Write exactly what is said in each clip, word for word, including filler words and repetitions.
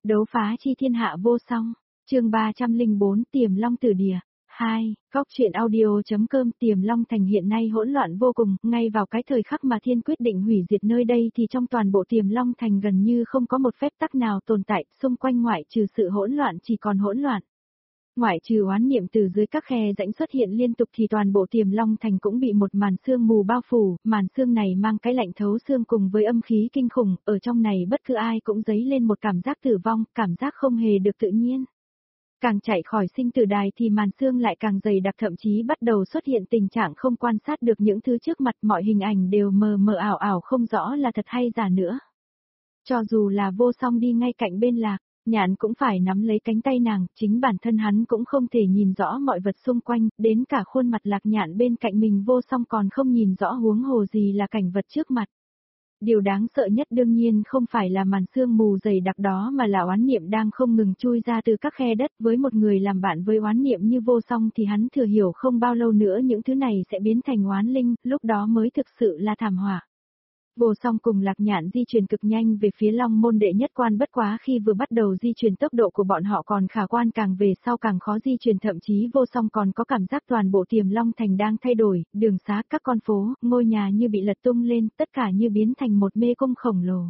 Đấu phá chi thiên hạ vô song, chương ba trăm lẻ bốn Tiềm Long Tử Địa. hai. Góc truyện audio.com. Tiềm Long Thành hiện nay hỗn loạn vô cùng, ngay vào cái thời khắc mà thiên quyết định hủy diệt nơi đây thì trong toàn bộ Tiềm Long Thành gần như không có một phép tắc nào tồn tại, xung quanh ngoại trừ sự hỗn loạn chỉ còn hỗn loạn. Ngoại trừ oán niệm từ dưới các khe rãnh xuất hiện liên tục thì toàn bộ Tiềm Long Thành cũng bị một màn sương mù bao phủ, màn sương này mang cái lạnh thấu xương cùng với âm khí kinh khủng, ở trong này bất cứ ai cũng dấy lên một cảm giác tử vong, cảm giác không hề được tự nhiên. Càng chạy khỏi sinh tử đài thì màn sương lại càng dày đặc, thậm chí bắt đầu xuất hiện tình trạng không quan sát được những thứ trước mặt, mọi hình ảnh đều mờ mờ ảo ảo không rõ là thật hay giả nữa. Cho dù là Vô Song đi ngay cạnh bên Lạc Nhạn cũng phải nắm lấy cánh tay nàng, chính bản thân hắn cũng không thể nhìn rõ mọi vật xung quanh, đến cả khuôn mặt Lạc Nhạn bên cạnh mình Vô Song còn không nhìn rõ, huống hồ gì là cảnh vật trước mặt. Điều đáng sợ nhất đương nhiên không phải là màn sương mù dày đặc đó mà là oán niệm đang không ngừng chui ra từ các khe đất. Với một người làm bạn với oán niệm như Vô Song thì hắn thừa hiểu không bao lâu nữa những thứ này sẽ biến thành oán linh, lúc đó mới thực sự là thảm họa. Vô Song cùng Lạc Nhạn di chuyển cực nhanh về phía Long Môn đệ nhất quan, bất quá khi vừa bắt đầu di chuyển tốc độ của bọn họ còn khả quan, càng về sau càng khó di chuyển, thậm chí Vô Song còn có cảm giác toàn bộ Tiềm Long Thành đang thay đổi, đường xá, các con phố, ngôi nhà như bị lật tung lên, tất cả như biến thành một mê cung khổng lồ.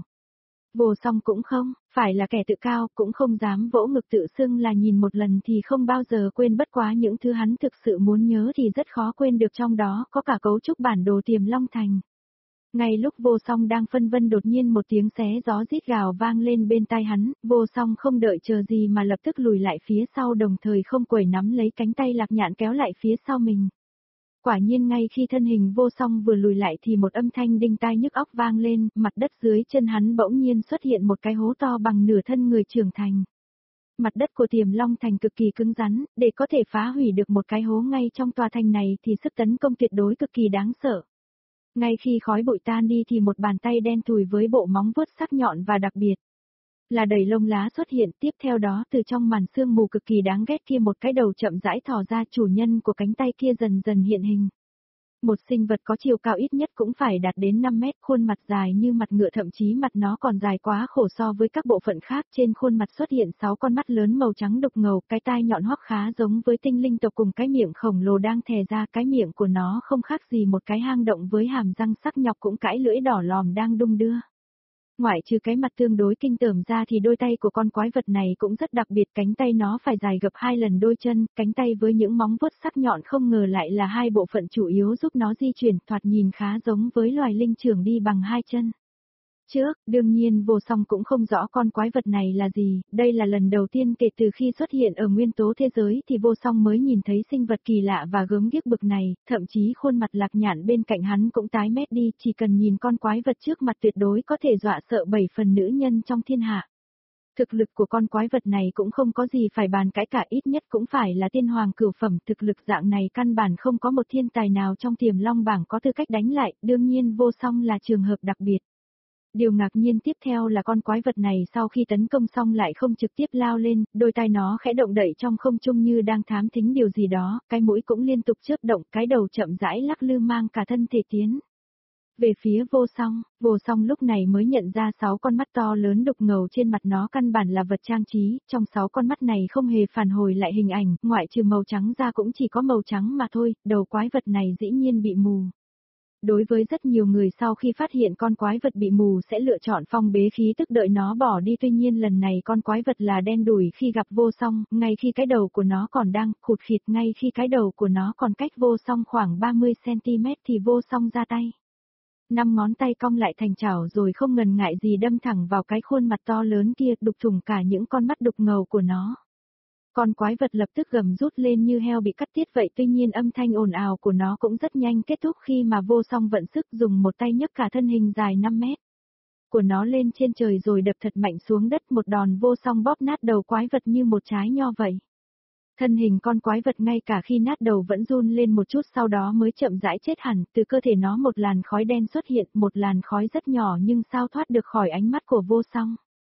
Vô Song cũng không phải là kẻ tự cao, cũng không dám vỗ ngực tự xưng là nhìn một lần thì không bao giờ quên, bất quá những thứ hắn thực sự muốn nhớ thì rất khó quên được, trong đó có cả cấu trúc bản đồ Tiềm Long Thành. Ngay lúc Vô Song đang phân vân, đột nhiên một tiếng xé gió rít gào vang lên bên tai hắn, Vô Song không đợi chờ gì mà lập tức lùi lại phía sau, đồng thời không quẩy nắm lấy cánh tay Lạc Nhạn kéo lại phía sau mình. Quả nhiên ngay khi thân hình Vô Song vừa lùi lại thì một âm thanh đinh tai nhức óc vang lên, mặt đất dưới chân hắn bỗng nhiên xuất hiện một cái hố to bằng nửa thân người trưởng thành. Mặt đất của Tiềm Long Thành cực kỳ cứng rắn, để có thể phá hủy được một cái hố ngay trong tòa thành này thì sức tấn công tuyệt đối cực kỳ đáng sợ. Ngay khi khói bụi tan đi thì một bàn tay đen thùi với bộ móng vuốt sắc nhọn và đặc biệt là đầy lông lá xuất hiện, tiếp theo đó từ trong màn sương mù cực kỳ đáng ghét kia một cái đầu chậm rãi thò ra, chủ nhân của cánh tay kia dần dần hiện hình. Một sinh vật có chiều cao ít nhất cũng phải đạt đến năm mét, khuôn mặt dài như mặt ngựa, thậm chí mặt nó còn dài quá khổ so với các bộ phận khác, trên khuôn mặt xuất hiện sáu con mắt lớn màu trắng đục ngầu, cái tai nhọn hoắt khá giống với tinh linh tộc, cùng cái miệng khổng lồ đang thè ra, cái miệng của nó không khác gì một cái hang động với hàm răng sắc nhọc cũng cãi lưỡi đỏ lòm đang đung đưa. Ngoại trừ cái mặt tương đối kinh tởm ra thì đôi tay của con quái vật này cũng rất đặc biệt, cánh tay nó phải dài gấp hai lần đôi chân, cánh tay với những móng vuốt sắc nhọn không ngờ lại là hai bộ phận chủ yếu giúp nó di chuyển, thoạt nhìn khá giống với loài linh trưởng đi bằng hai chân. Trước, đương nhiên Vô Song cũng không rõ con quái vật này là gì, đây là lần đầu tiên kể từ khi xuất hiện ở nguyên tố thế giới thì Vô Song mới nhìn thấy sinh vật kỳ lạ và gớm ghiếc bực này, thậm chí khuôn mặt Lạc Nhạn bên cạnh hắn cũng tái mét đi, chỉ cần nhìn con quái vật trước mặt tuyệt đối có thể dọa sợ bảy phần nữ nhân trong thiên hạ. Thực lực của con quái vật này cũng không có gì phải bàn cãi cả, ít nhất cũng phải là tiên hoàng cửu phẩm, thực lực dạng này căn bản không có một thiên tài nào trong Tiềm Long bảng có tư cách đánh lại, đương nhiên Vô Song là trường hợp đặc biệt. Điều ngạc nhiên tiếp theo là con quái vật này sau khi tấn công xong lại không trực tiếp lao lên, đôi tai nó khẽ động đậy trong không trung như đang thám thính điều gì đó, cái mũi cũng liên tục chớp động, cái đầu chậm rãi lắc lư mang cả thân thể tiến về phía Vô Song. Vô Song lúc này mới nhận ra sáu con mắt to lớn đục ngầu trên mặt nó căn bản là vật trang trí, trong sáu con mắt này không hề phản hồi lại hình ảnh, ngoại trừ màu trắng ra cũng chỉ có màu trắng mà thôi, đầu quái vật này dĩ nhiên bị mù. Đối với rất nhiều người sau khi phát hiện con quái vật bị mù sẽ lựa chọn phong bế khí tức đợi nó bỏ đi, tuy nhiên lần này con quái vật là đen đủi khi gặp Vô Song, ngay khi cái đầu của nó còn đang khụt khịt, ngay khi cái đầu của nó còn cách Vô Song khoảng ba mươi xăng ti mét thì Vô Song ra tay. Năm ngón tay cong lại thành chảo rồi không ngần ngại gì đâm thẳng vào cái khuôn mặt to lớn kia, đục thủng cả những con mắt đục ngầu của nó. Con quái vật lập tức gầm rút lên như heo bị cắt tiết vậy, tuy nhiên âm thanh ồn ào của nó cũng rất nhanh kết thúc khi mà Vô Song vận sức dùng một tay nhấc cả thân hình dài năm mét của nó lên trên trời rồi đập thật mạnh xuống đất, một đòn Vô Song bóp nát đầu quái vật như một trái nho vậy. Thân hình con quái vật ngay cả khi nát đầu vẫn run lên một chút, sau đó mới chậm rãi chết hẳn, từ cơ thể nó một làn khói đen xuất hiện, một làn khói rất nhỏ nhưng sao thoát được khỏi ánh mắt của Vô Song.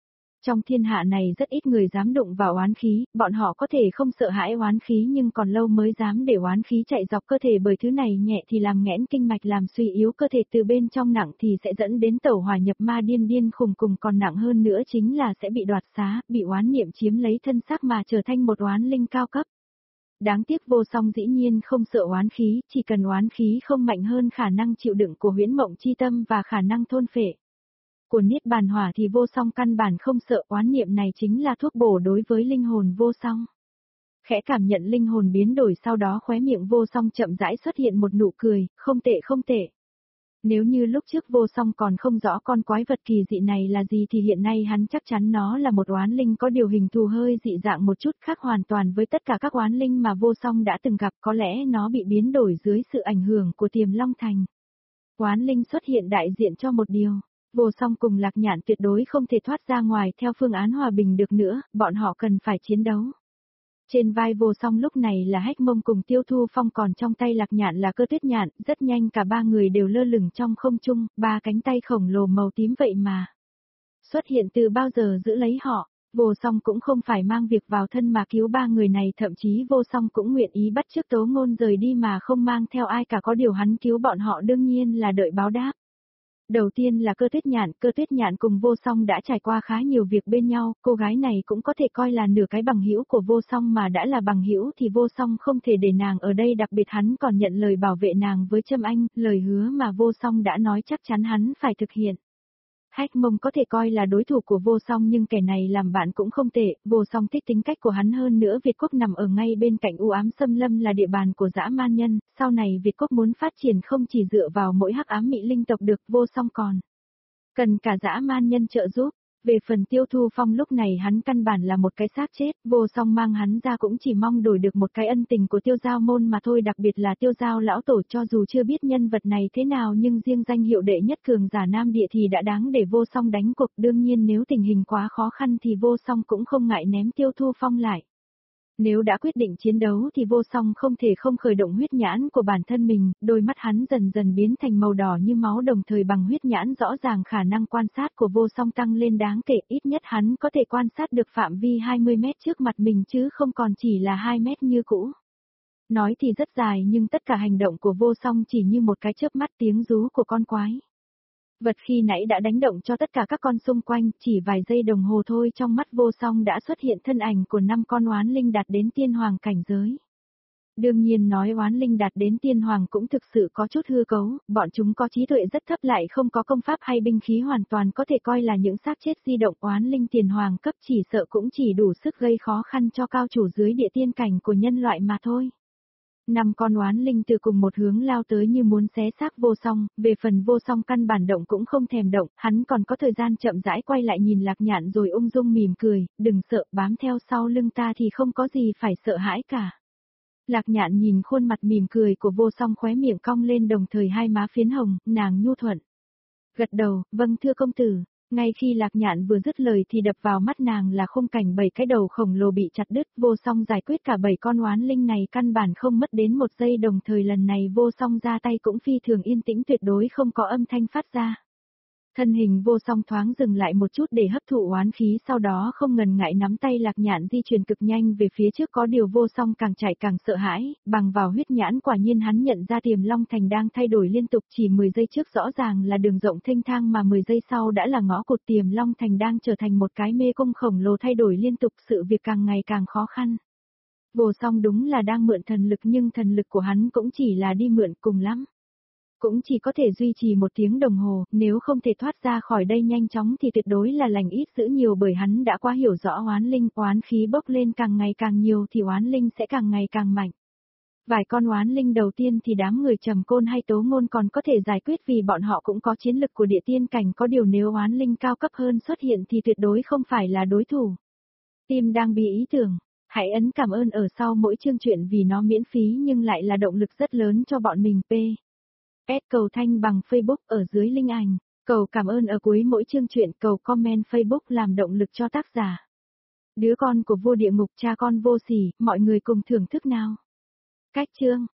Trong thiên hạ này rất ít người dám đụng vào oán khí, bọn họ có thể không sợ hãi oán khí nhưng còn lâu mới dám để oán khí chạy dọc cơ thể, bởi thứ này nhẹ thì làm nghẽn kinh mạch, làm suy yếu cơ thể từ bên trong, nặng thì sẽ dẫn đến tẩu hỏa nhập ma điên điên khùng cùng, còn nặng hơn nữa chính là sẽ bị đoạt xá, bị oán niệm chiếm lấy thân xác mà trở thành một oán linh cao cấp. Đáng tiếc Vô Song dĩ nhiên không sợ oán khí, chỉ cần oán khí không mạnh hơn khả năng chịu đựng của huyễn mộng chi tâm và khả năng thôn phệ của niết bàn hỏa thì Vô Song căn bản không sợ. Oán niệm này chính là thuốc bổ đối với linh hồn Vô Song. Khẽ cảm nhận linh hồn biến đổi, sau đó khóe miệng Vô Song chậm rãi xuất hiện một nụ cười, không tệ không tệ. Nếu như lúc trước Vô Song còn không rõ con quái vật kỳ dị này là gì thì hiện nay hắn chắc chắn nó là một oán linh có điều hình thù hơi dị dạng một chút, khác hoàn toàn với tất cả các oán linh mà Vô Song đã từng gặp, có lẽ nó bị biến đổi dưới sự ảnh hưởng của Tiềm Long Thành. Oán linh xuất hiện đại diện cho một điều. Vô Song cùng Lạc Nhạn tuyệt đối không thể thoát ra ngoài theo phương án hòa bình được nữa, bọn họ cần phải chiến đấu. Trên vai Vô Song lúc này là Hách Mông cùng Tiêu Thu Phong, còn trong tay Lạc Nhạn là Cơ Tuyết Nhạn, rất nhanh cả ba người đều lơ lửng trong không trung, ba cánh tay khổng lồ màu tím vậy mà xuất hiện từ bao giờ giữ lấy họ. Vô Song cũng không phải mang việc vào thân mà cứu ba người này, thậm chí Vô Song cũng nguyện ý bắt chước Tố Ngôn rời đi mà không mang theo ai cả, có điều hắn cứu bọn họ đương nhiên là đợi báo đáp. Đầu tiên là Cơ Tuyết Nhạn, Cơ Tuyết Nhạn cùng Vô Song đã trải qua khá nhiều việc bên nhau, cô gái này cũng có thể coi là nửa cái bằng hữu của Vô Song, mà đã là bằng hữu thì Vô Song không thể để nàng ở đây, đặc biệt hắn còn nhận lời bảo vệ nàng với Trâm Anh, lời hứa mà Vô Song đã nói chắc chắn hắn phải thực hiện. Hách Mông có thể coi là đối thủ của Vô Song nhưng kẻ này làm bạn cũng không tệ, Vô Song thích tính cách của hắn, hơn nữa Việt Quốc nằm ở ngay bên cạnh u ám xâm lâm, là địa bàn của dã man nhân, sau này Việt Quốc muốn phát triển không chỉ dựa vào mỗi hắc ám mỹ linh tộc được, Vô Song còn cần cả dã man nhân trợ giúp. Về phần Tiêu Thu Phong lúc này hắn căn bản là một cái xác chết, Vô Song mang hắn ra cũng chỉ mong đổi được một cái ân tình của Tiêu Giao môn mà thôi, đặc biệt là Tiêu Giao lão tổ, cho dù chưa biết nhân vật này thế nào nhưng riêng danh hiệu đệ nhất cường giả Nam Địa thì đã đáng để Vô Song đánh cuộc, đương nhiên nếu tình hình quá khó khăn thì Vô Song cũng không ngại ném Tiêu Thu Phong lại. Nếu đã quyết định chiến đấu thì Vô Song không thể không khởi động huyết nhãn của bản thân mình, đôi mắt hắn dần dần biến thành màu đỏ như máu, đồng thời bằng huyết nhãn rõ ràng khả năng quan sát của Vô Song tăng lên đáng kể, ít nhất hắn có thể quan sát được phạm vi hai mươi mét trước mặt mình chứ không còn chỉ là hai mét như cũ. Nói thì rất dài nhưng tất cả hành động của Vô Song chỉ như một cái chớp mắt, tiếng rú của con quái vật khi nãy đã đánh động cho tất cả các con xung quanh, chỉ vài giây đồng hồ thôi trong mắt Vô Song đã xuất hiện thân ảnh của năm con oán linh đạt đến tiên hoàng cảnh giới. Đương nhiên nói oán linh đạt đến tiên hoàng cũng thực sự có chút hư cấu, bọn chúng có trí tuệ rất thấp, lại không có công pháp hay binh khí, hoàn toàn có thể coi là những xác chết di động. Oán linh tiền hoàng cấp chỉ sợ cũng chỉ đủ sức gây khó khăn cho cao thủ dưới địa tiên cảnh của nhân loại mà thôi. Năm con oán linh từ cùng một hướng lao tới như muốn xé xác Vô Song, về phần Vô Song căn bản động cũng không thèm động, hắn còn có thời gian chậm rãi quay lại nhìn Lạc Nhạn rồi ung dung mỉm cười, đừng sợ, bám theo sau lưng ta thì không có gì phải sợ hãi cả. Lạc Nhạn nhìn khuôn mặt mỉm cười của Vô Song, khóe miệng cong lên, đồng thời hai má phiến hồng, nàng nhu thuận gật đầu, vâng thưa công tử. Ngay khi Lạc Nhạn vừa dứt lời thì đập vào mắt nàng là khung cảnh bảy cái đầu khổng lồ bị chặt đứt. Vô Song giải quyết cả bảy con oán linh này căn bản không mất đến một giây, đồng thời lần này Vô Song ra tay cũng phi thường yên tĩnh, tuyệt đối không có âm thanh phát ra. Thân hình Vô Song thoáng dừng lại một chút để hấp thụ oán khí, sau đó không ngần ngại nắm tay Lạc Nhạn di chuyển cực nhanh về phía trước, có điều Vô Song càng chạy càng sợ hãi, bằng vào huyết nhãn quả nhiên hắn nhận ra Tiềm Long Thành đang thay đổi liên tục, chỉ mười giây trước rõ ràng là đường rộng thênh thang mà mười giây sau đã là ngõ cụt, Tiềm Long Thành đang trở thành một cái mê cung khổng lồ thay đổi liên tục, sự việc càng ngày càng khó khăn. Vô Song đúng là đang mượn thần lực nhưng thần lực của hắn cũng chỉ là đi mượn, cùng lắm cũng chỉ có thể duy trì một tiếng đồng hồ, nếu không thể thoát ra khỏi đây nhanh chóng thì tuyệt đối là lành ít dữ nhiều, bởi hắn đã quá hiểu rõ oán linh, oán khí bốc lên càng ngày càng nhiều thì oán linh sẽ càng ngày càng mạnh. Vài con oán linh đầu tiên thì đám người Trầm Côn hay Tố Ngôn còn có thể giải quyết vì bọn họ cũng có chiến lực của địa tiên cảnh, có điều nếu oán linh cao cấp hơn xuất hiện thì tuyệt đối không phải là đối thủ. Tim đang bị ý tưởng, hãy ấn cảm ơn ở sau mỗi chương truyện vì nó miễn phí nhưng lại là động lực rất lớn cho bọn mình. P. S cầu thanh bằng Facebook ở dưới link ảnh. Cầu cảm ơn ở cuối mỗi chương truyện, cầu comment Facebook làm động lực cho tác giả. Đứa con của vua địa ngục, cha con vô sỉ, mọi người cùng thưởng thức nào. Cách chương